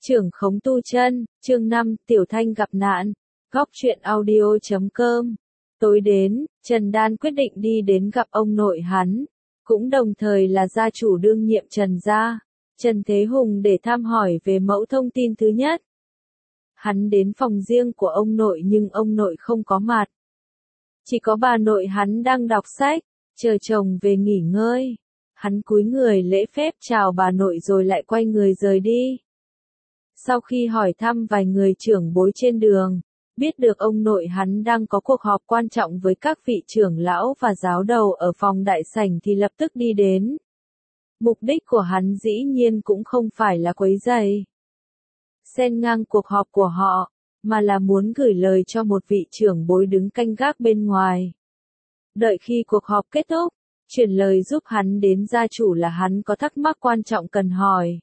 Trưởng khống tu chân, chương 5, Tiểu Thanh gặp nạn. Góc truyện audio.com. Tối đến, Trần Đan quyết định đi đến gặp ông nội hắn, cũng đồng thời là gia chủ đương nhiệm Trần gia, Trần Thế Hùng, để thăm hỏi về mẫu thông tin thứ nhất. Hắn đến phòng riêng của ông nội nhưng ông nội không có mặt. Chỉ có bà nội hắn đang đọc sách, chờ chồng về nghỉ ngơi. Hắn cúi người lễ phép chào bà nội rồi lại quay người rời đi. Sau khi hỏi thăm vài người trưởng bối trên đường, biết được ông nội hắn đang có cuộc họp quan trọng với các vị trưởng lão và giáo đầu ở phòng đại sảnh thì lập tức đi đến. Mục đích của hắn dĩ nhiên cũng không phải là quấy rầy, xen ngang cuộc họp của họ, mà là muốn gửi lời cho một vị trưởng bối đứng canh gác bên ngoài. Đợi khi cuộc họp kết thúc, chuyển lời giúp hắn đến gia chủ là hắn có thắc mắc quan trọng cần hỏi.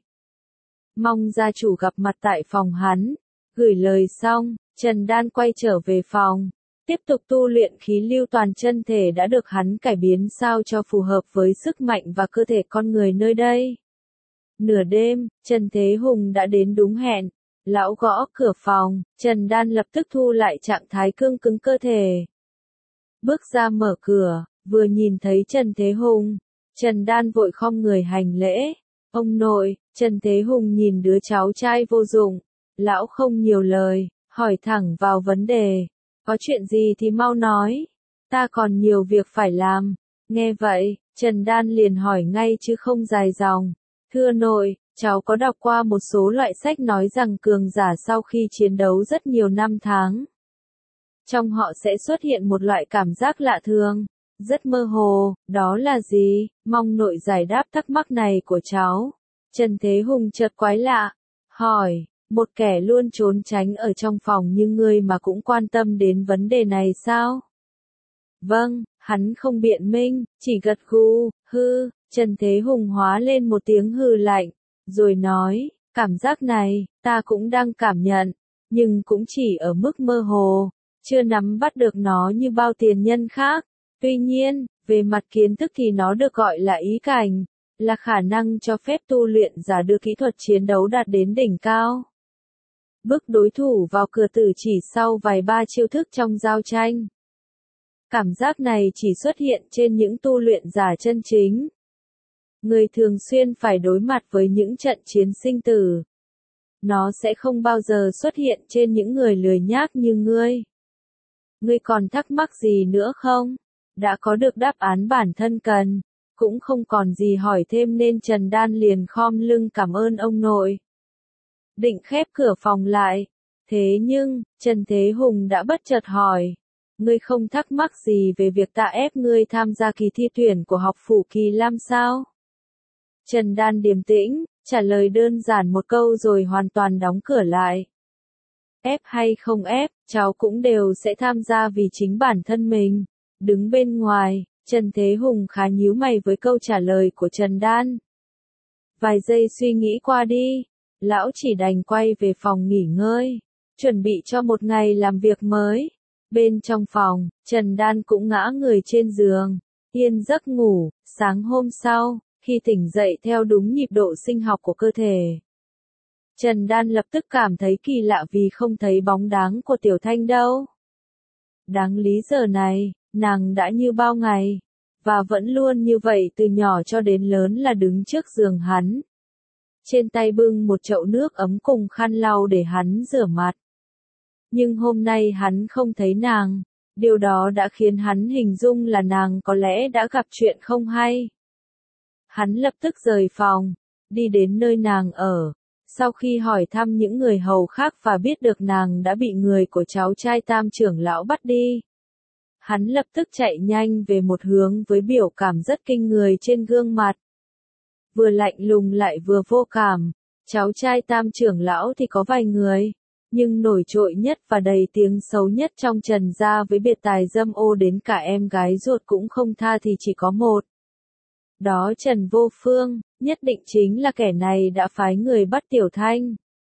Mong gia chủ gặp mặt tại phòng hắn. Gửi lời xong, Trần Đan quay trở về phòng, tiếp tục tu luyện khí lưu toàn chân thể đã được hắn cải biến sao cho phù hợp với sức mạnh và cơ thể con người nơi đây. Nửa đêm, Trần Thế Hùng đã đến đúng hẹn. Lão gõ cửa phòng, Trần Đan lập tức thu lại trạng thái cương cứng cơ thể. Bước ra mở cửa, vừa nhìn thấy Trần Thế Hùng, Trần Đan vội khom người hành lễ. Ông nội. Trần Thế Hùng nhìn đứa cháu trai vô dụng, lão không nhiều lời, hỏi thẳng vào vấn đề. Có chuyện gì thì mau nói, ta còn nhiều việc phải làm. Nghe vậy, Trần Đan liền hỏi ngay chứ không dài dòng. Thưa nội, cháu có đọc qua một số loại sách nói rằng cường giả sau khi chiến đấu rất nhiều năm tháng, trong họ sẽ xuất hiện một loại cảm giác lạ thường, rất mơ hồ, đó là gì? Mong nội giải đáp thắc mắc này của cháu. Trần Thế Hùng chợt quái lạ, hỏi, một kẻ luôn trốn tránh ở trong phòng như ngươi mà cũng quan tâm đến vấn đề này sao? Vâng, hắn không biện minh, chỉ gật gù, hư. Trần Thế Hùng hóa lên một tiếng hừ lạnh, rồi nói, cảm giác này, ta cũng đang cảm nhận, nhưng cũng chỉ ở mức mơ hồ, chưa nắm bắt được nó như bao tiền nhân khác. Tuy nhiên, về mặt kiến thức thì nó được gọi là ý cảnh, là khả năng cho phép tu luyện giả đưa kỹ thuật chiến đấu đạt đến đỉnh cao. Bước đối thủ vào cửa tử chỉ sau vài ba chiêu thức trong giao tranh. Cảm giác này chỉ xuất hiện trên những tu luyện giả chân chính. Người thường xuyên phải đối mặt với những trận chiến sinh tử. Nó sẽ không bao giờ xuất hiện trên những người lười nhác như ngươi. Ngươi còn thắc mắc gì nữa không? Đã có được đáp án bản thân cần, cũng không còn gì hỏi thêm nên Trần Đan liền khom lưng cảm ơn ông nội. Định khép cửa phòng lại. Thế nhưng, Trần Thế Hùng đã bất chợt hỏi. Ngươi không thắc mắc gì về việc ta ép ngươi tham gia kỳ thi tuyển của học phủ Kỳ Lam sao? Trần Đan điềm tĩnh, trả lời đơn giản một câu rồi hoàn toàn đóng cửa lại. Ép hay không ép, cháu cũng đều sẽ tham gia vì chính bản thân mình. Đứng bên ngoài, Trần Thế Hùng khá nhíu mày với câu trả lời của Trần Đan. Vài giây suy nghĩ qua đi, lão chỉ đành quay về phòng nghỉ ngơi, chuẩn bị cho một ngày làm việc mới. Bên trong phòng, Trần Đan cũng ngã người trên giường, yên giấc ngủ. Sáng hôm sau, khi tỉnh dậy theo đúng nhịp độ sinh học của cơ thể, Trần Đan lập tức cảm thấy kỳ lạ vì không thấy bóng dáng của Tiểu Thanh đâu. Đáng lý giờ này, nàng đã như bao ngày, và vẫn luôn như vậy từ nhỏ cho đến lớn là đứng trước giường hắn. Trên tay bưng một chậu nước ấm cùng khăn lau để hắn rửa mặt. Nhưng hôm nay hắn không thấy nàng, điều đó đã khiến hắn hình dung là nàng có lẽ đã gặp chuyện không hay. Hắn lập tức rời phòng, đi đến nơi nàng ở. Sau khi hỏi thăm những người hầu khác và biết được nàng đã bị người của cháu trai Tam trưởng lão bắt đi, hắn lập tức chạy nhanh về một hướng với biểu cảm rất kinh người trên gương mặt. Vừa lạnh lùng lại vừa vô cảm. Cháu trai Tam trưởng lão thì có vài người, nhưng nổi trội nhất và đầy tiếng xấu nhất trong Trần gia với biệt tài dâm ô đến cả em gái ruột cũng không tha thì chỉ có một. Đó Trần Vô Phương, nhất định chính là kẻ này đã phái người bắt Tiểu Thanh.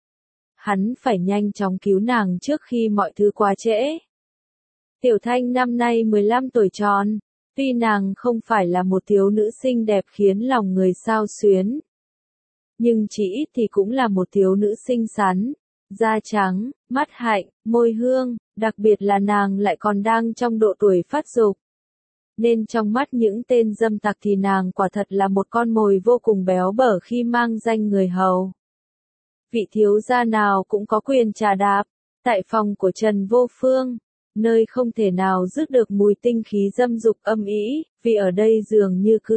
Hắn phải nhanh chóng cứu nàng trước khi mọi thứ quá trễ. Tiểu Thanh năm nay 15 tuổi tròn, tuy nàng không phải là một thiếu nữ xinh đẹp khiến lòng người xao xuyến, nhưng chỉ ít thì cũng là một thiếu nữ xinh xắn, da trắng, mắt hạnh, môi hương, đặc biệt là nàng lại còn đang trong độ tuổi phát dục. Nên trong mắt những tên dâm tặc thì nàng quả thật là một con mồi vô cùng béo bở khi mang danh người hầu. Vị thiếu gia nào cũng có quyền trà đạp, tại phòng của Trần Vô Phương, nơi không thể nào dứt được mùi tinh khí dâm dục âm ĩ, vì ở đây dường như cứ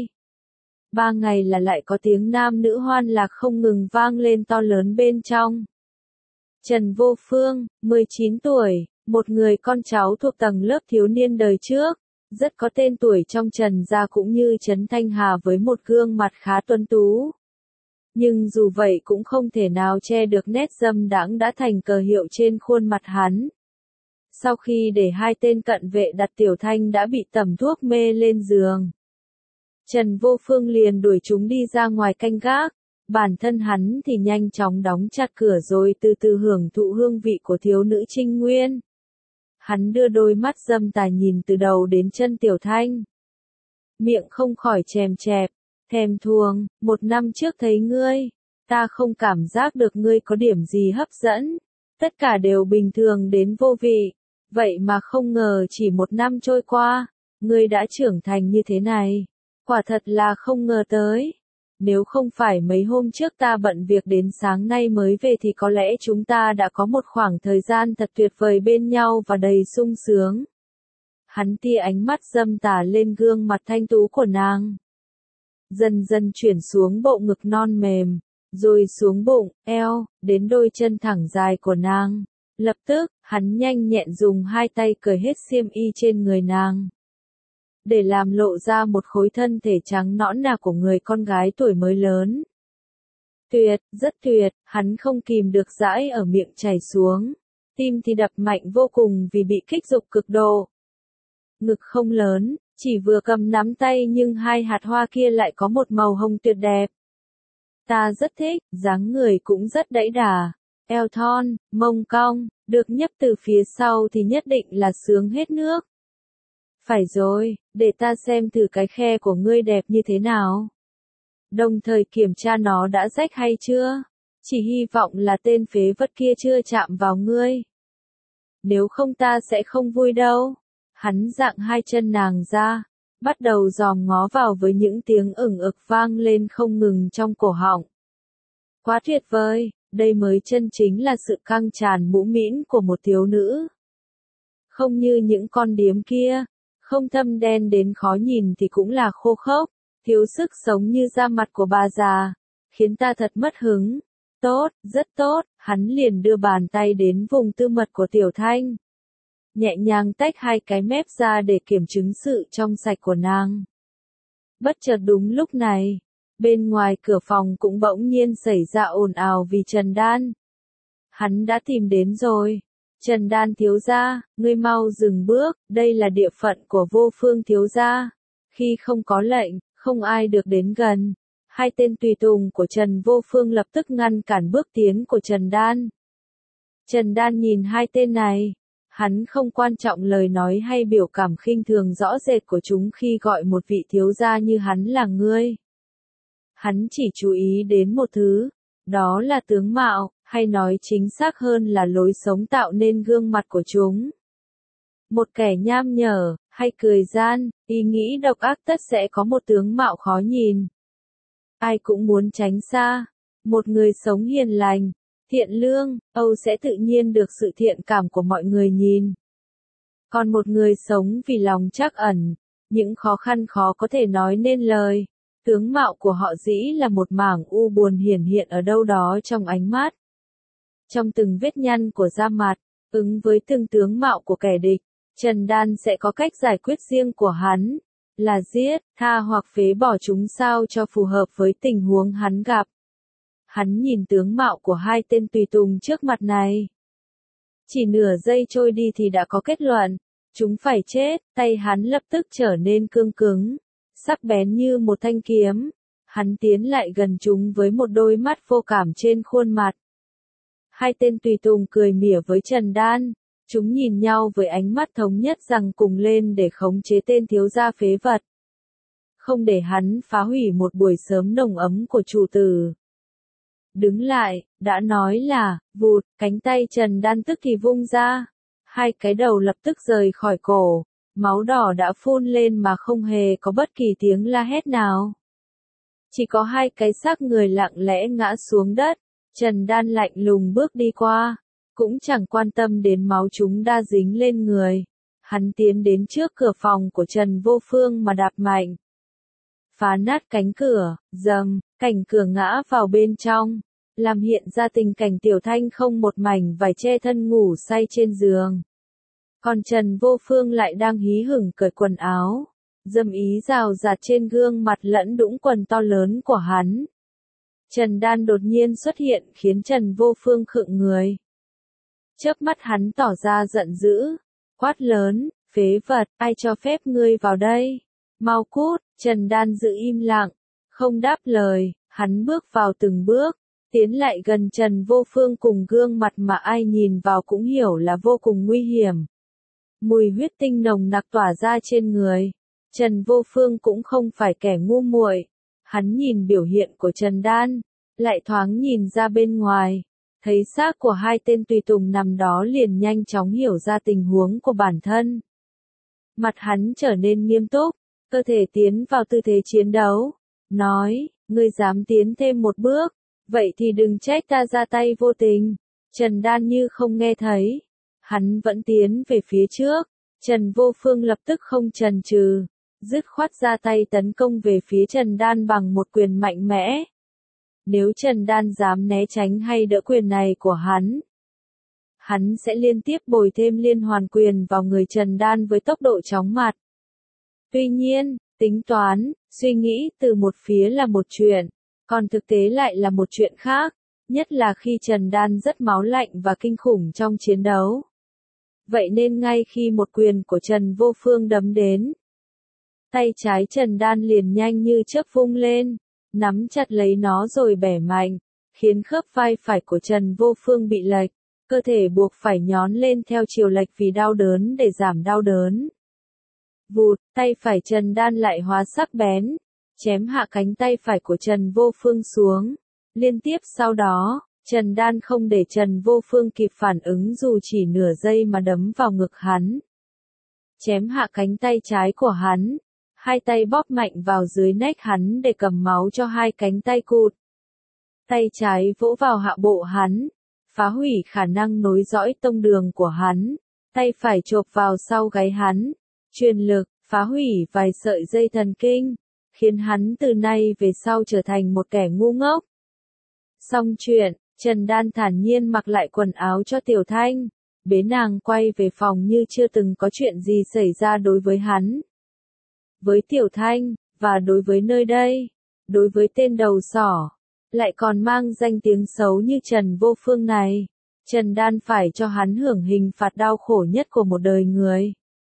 2-3 ngày là lại có tiếng nam nữ hoan lạc không ngừng vang lên to lớn bên trong. Trần Vô Phương, 19 tuổi, một người con cháu thuộc tầng lớp thiếu niên đời trước, rất có tên tuổi trong Trần gia cũng như Trấn Thanh Hà với một gương mặt khá tuấn tú. Nhưng dù vậy cũng không thể nào che được nét dâm đãng đã thành cờ hiệu trên khuôn mặt hắn. Sau khi để hai tên cận vệ đặt Tiểu Thanh đã bị tẩm thuốc mê lên giường, Trần Vô Phương liền đuổi chúng đi ra ngoài canh gác, bản thân hắn thì nhanh chóng đóng chặt cửa rồi từ từ hưởng thụ hương vị của thiếu nữ trinh nguyên. Hắn đưa đôi mắt dâm tà nhìn từ đầu đến chân Tiểu Thanh. Miệng không khỏi chèm chẹp, thèm thuồng, 1 năm trước thấy ngươi, ta không cảm giác được ngươi có điểm gì hấp dẫn, tất cả đều bình thường đến vô vị, vậy mà không ngờ chỉ 1 năm trôi qua, ngươi đã trưởng thành như thế này, quả thật là không ngờ tới. Nếu không phải mấy hôm trước ta bận việc đến sáng nay mới về thì có lẽ chúng ta đã có một khoảng thời gian thật tuyệt vời bên nhau và đầy sung sướng. Hắn tia ánh mắt dâm tà lên gương mặt thanh tú của nàng. Dần dần chuyển xuống bộ ngực non mềm, rồi xuống bụng, eo, đến đôi chân thẳng dài của nàng. Lập tức, hắn nhanh nhẹn dùng 2 tay cởi hết xiêm y trên người nàng, để làm lộ ra một khối thân thể trắng nõn nà của người con gái tuổi mới lớn. Tuyệt, rất tuyệt, hắn không kìm được dãi ở miệng chảy xuống, tim thì đập mạnh vô cùng vì bị kích dục cực độ. Ngực không lớn, chỉ vừa cầm nắm tay nhưng 2 hạt hoa kia lại có một màu hồng tuyệt đẹp. Ta rất thích, dáng người cũng rất đẫy đà, eo thon, mông cong, được nhấp từ phía sau thì nhất định là sướng hết nước. Phải rồi, để ta xem thử cái khe của ngươi đẹp như thế nào. Đồng thời kiểm tra nó đã rách hay chưa. Chỉ hy vọng là tên phế vật kia chưa chạm vào ngươi. Nếu không ta sẽ không vui đâu. Hắn dạng 2 chân nàng ra, bắt đầu dòm ngó vào với những tiếng ửng ực vang lên không ngừng trong cổ họng. Quá tuyệt vời, đây mới chân chính là sự căng tràn mũ mĩn của một thiếu nữ. Không như những con điếm kia. Không thâm đen đến khó nhìn thì cũng là khô khốc, thiếu sức sống như da mặt của bà già, khiến ta thật mất hứng. Tốt, rất tốt, hắn liền đưa bàn tay đến vùng tư mật của Tiểu Thanh. Nhẹ nhàng tách 2 cái mép ra để kiểm chứng sự trong sạch của nàng. Bất chợt đúng lúc này, bên ngoài cửa phòng cũng bỗng nhiên xảy ra ồn ào vì Trần Đan. Hắn đã tìm đến rồi. Trần Đan thiếu gia, ngươi mau dừng bước, đây là địa phận của Vô Phương thiếu gia. Khi không có lệnh, không ai được đến gần. 2 tên tùy tùng của Trần Vô Phương lập tức ngăn cản bước tiến của Trần Đan. Trần Đan nhìn 2 tên này, hắn không quan trọng lời nói hay biểu cảm khinh thường rõ rệt của chúng khi gọi một vị thiếu gia như hắn là ngươi. Hắn chỉ chú ý đến một thứ, đó là tướng mạo, hay nói chính xác hơn là lối sống tạo nên gương mặt của chúng. Một kẻ nham nhở, hay cười gian, ý nghĩ độc ác tất sẽ có một tướng mạo khó nhìn. Ai cũng muốn tránh xa. Một người sống hiền lành, thiện lương, Âu sẽ tự nhiên được sự thiện cảm của mọi người nhìn. Còn một người sống vì lòng trắc ẩn, những khó khăn khó có thể nói nên lời. Tướng mạo của họ dĩ là một mảng u buồn hiển hiện ở đâu đó trong ánh mắt. Trong từng vết nhăn của da mặt, ứng với từng tướng mạo của kẻ địch, Trần Đan sẽ có cách giải quyết riêng của hắn, là giết, tha hoặc phế bỏ chúng sao cho phù hợp với tình huống hắn gặp. Hắn nhìn tướng mạo của 2 tên tùy tùng trước mặt này. Chỉ nửa giây trôi đi thì đã có kết luận, chúng phải chết, tay hắn lập tức trở nên cương cứng, sắc bén như một thanh kiếm. Hắn tiến lại gần chúng với một đôi mắt vô cảm trên khuôn mặt. 2 tên tùy tùng cười mỉa với Trần Đan, chúng nhìn nhau với ánh mắt thống nhất rằng cùng lên để khống chế tên thiếu gia phế vật. Không để hắn phá hủy một buổi sớm nồng ấm của chủ tử. đứng lại, đã nói là, vụt, cánh tay Trần Đan tức thì vung ra. Hai cái đầu lập tức rời khỏi cổ, máu đỏ đã phun lên mà không hề có bất kỳ tiếng la hét nào. Chỉ có hai cái xác người lặng lẽ ngã xuống đất, Trần Đan lạnh lùng bước đi qua, cũng chẳng quan tâm đến máu chúng đã dính lên người. Hắn tiến đến trước cửa phòng của Trần Vô Phương mà đạp mạnh. Phá nát cánh cửa, dầm, cảnh cửa ngã vào bên trong, làm hiện ra tình cảnh Tiểu Thanh không một mảnh vải che thân ngủ say trên giường. Còn Trần Vô Phương lại đang hí hửng cởi quần áo, dâm ý rào rạt trên gương mặt lẫn đũng quần to lớn của hắn. Trần Đan đột nhiên xuất hiện khiến Trần Vô Phương khựng người. Chớp mắt hắn tỏ ra giận dữ, quát lớn, phế vật, ai cho phép ngươi vào đây? Mau cút, Trần Đan giữ im lặng, không đáp lời, hắn bước vào từng bước, tiến lại gần Trần Vô Phương cùng gương mặt mà ai nhìn vào cũng hiểu là vô cùng nguy hiểm. Mùi huyết tinh nồng nặc tỏa ra trên người. Trần Vô Phương cũng không phải kẻ ngu muội, hắn nhìn biểu hiện của Trần Đan, lại thoáng nhìn ra bên ngoài, thấy xác của hai tên tùy tùng nằm đó liền nhanh chóng hiểu ra tình huống của bản thân. Mặt hắn trở nên nghiêm túc, cơ thể tiến vào tư thế chiến đấu, nói, ngươi dám tiến thêm một bước, vậy thì đừng trách ta ra tay vô tình. Trần Đan như không nghe thấy, hắn vẫn tiến về phía trước, Trần Vô Phương lập tức không chần chừ, dứt khoát ra tay tấn công về phía Trần Đan bằng một quyền mạnh mẽ. Nếu Trần Đan dám né tránh hay đỡ quyền này của hắn sẽ liên tiếp bồi thêm liên hoàn quyền vào người Trần Đan với tốc độ chóng mặt. Tuy nhiên, tính toán, suy nghĩ từ một phía là một chuyện, còn thực tế lại là một chuyện khác, nhất là khi Trần Đan rất máu lạnh và kinh khủng trong chiến đấu. Vậy nên ngay khi một quyền của Trần Vô Phương đấm đến, tay trái Trần Đan liền nhanh như chớp vung lên, nắm chặt lấy nó rồi bẻ mạnh, khiến khớp vai phải của Trần Vô Phương bị lệch, cơ thể buộc phải nhón lên theo chiều lệch vì đau đớn để giảm đau đớn. Vụt, tay phải Trần Đan lại hóa sắc bén, chém hạ cánh tay phải của Trần Vô Phương xuống. Liên tiếp sau đó, Trần Đan không để Trần Vô Phương kịp phản ứng dù chỉ nửa giây mà đấm vào ngực hắn. Chém hạ cánh tay trái của hắn, hai tay bóp mạnh vào dưới nách hắn để cầm máu cho hai cánh tay cụt. Tay trái vỗ vào hạ bộ hắn, phá hủy khả năng nối dõi tông đường của hắn. Tay phải chộp vào sau gáy hắn, truyền lực, phá hủy vài sợi dây thần kinh, khiến hắn từ nay về sau trở thành một kẻ ngu ngốc. Xong chuyện, Trần Đan thản nhiên mặc lại quần áo cho Tiểu Thanh, bế nàng quay về phòng như chưa từng có chuyện gì xảy ra đối với hắn. Với Tiểu Thanh, và đối với nơi đây, đối với tên đầu sỏ, lại còn mang danh tiếng xấu như Trần Vô Phương này, Trần Đan phải cho hắn hưởng hình phạt đau khổ nhất của một đời người.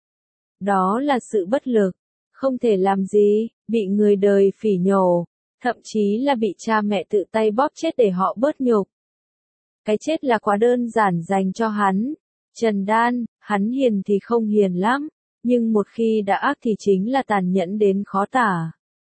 Đó là sự bất lực, không thể làm gì, bị người đời phỉ nhổ, thậm chí là bị cha mẹ tự tay bóp chết để họ bớt nhục. Cái chết là quá đơn giản dành cho hắn. Trần Đan, hắn hiền thì không hiền lắm, nhưng một khi đã ác thì chính là tàn nhẫn đến khó tả.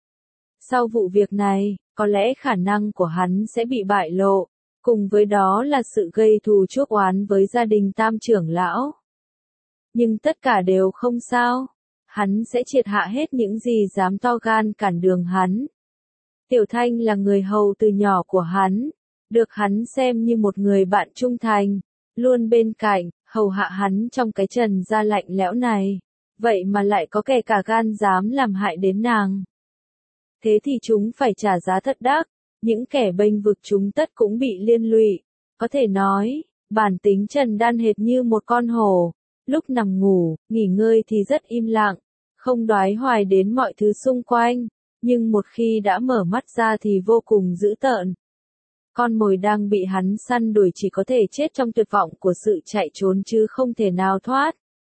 Sau vụ việc này, có lẽ khả năng của hắn sẽ bị bại lộ, cùng với đó là sự gây thù chuốc oán với gia đình Tam trưởng lão. Nhưng tất cả đều không sao, hắn sẽ triệt hạ hết những gì dám to gan cản đường hắn. Tiểu Thanh là người hầu từ nhỏ của hắn, được hắn xem như một người bạn trung thành, luôn bên cạnh, hầu hạ hắn trong cái Trần gia lạnh lẽo này, vậy mà lại có kẻ cả gan dám làm hại đến nàng. Thế thì chúng phải trả giá thật đắt, những kẻ bênh vực chúng tất cũng bị liên lụy. Có thể nói, bản tính Trần Đan hệt như một con hổ, lúc nằm ngủ, nghỉ ngơi thì rất im lặng, không đoái hoài đến mọi thứ xung quanh, nhưng một khi đã mở mắt ra thì vô cùng dữ tợn. Con mồi đang bị hắn săn đuổi chỉ có thể chết trong tuyệt vọng của sự chạy trốn chứ không thể nào thoát.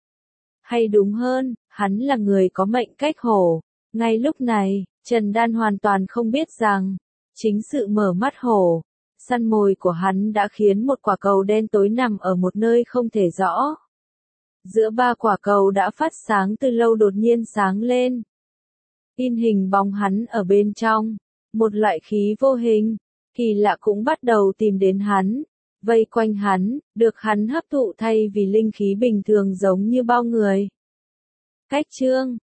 Hay đúng hơn, hắn là người có mệnh cách hổ. Ngay lúc này, Trần Đan hoàn toàn không biết rằng, chính sự mở mắt hổ, săn mồi của hắn đã khiến một quả cầu đen tối nằm ở một nơi không thể rõ. Giữa ba quả cầu đã phát sáng từ lâu đột nhiên sáng lên. In hình bóng hắn ở bên trong, một loại khí vô hình, kỳ lạ cũng bắt đầu tìm đến hắn, vây quanh hắn, được hắn hấp thụ thay vì linh khí bình thường giống như bao người. Cách chương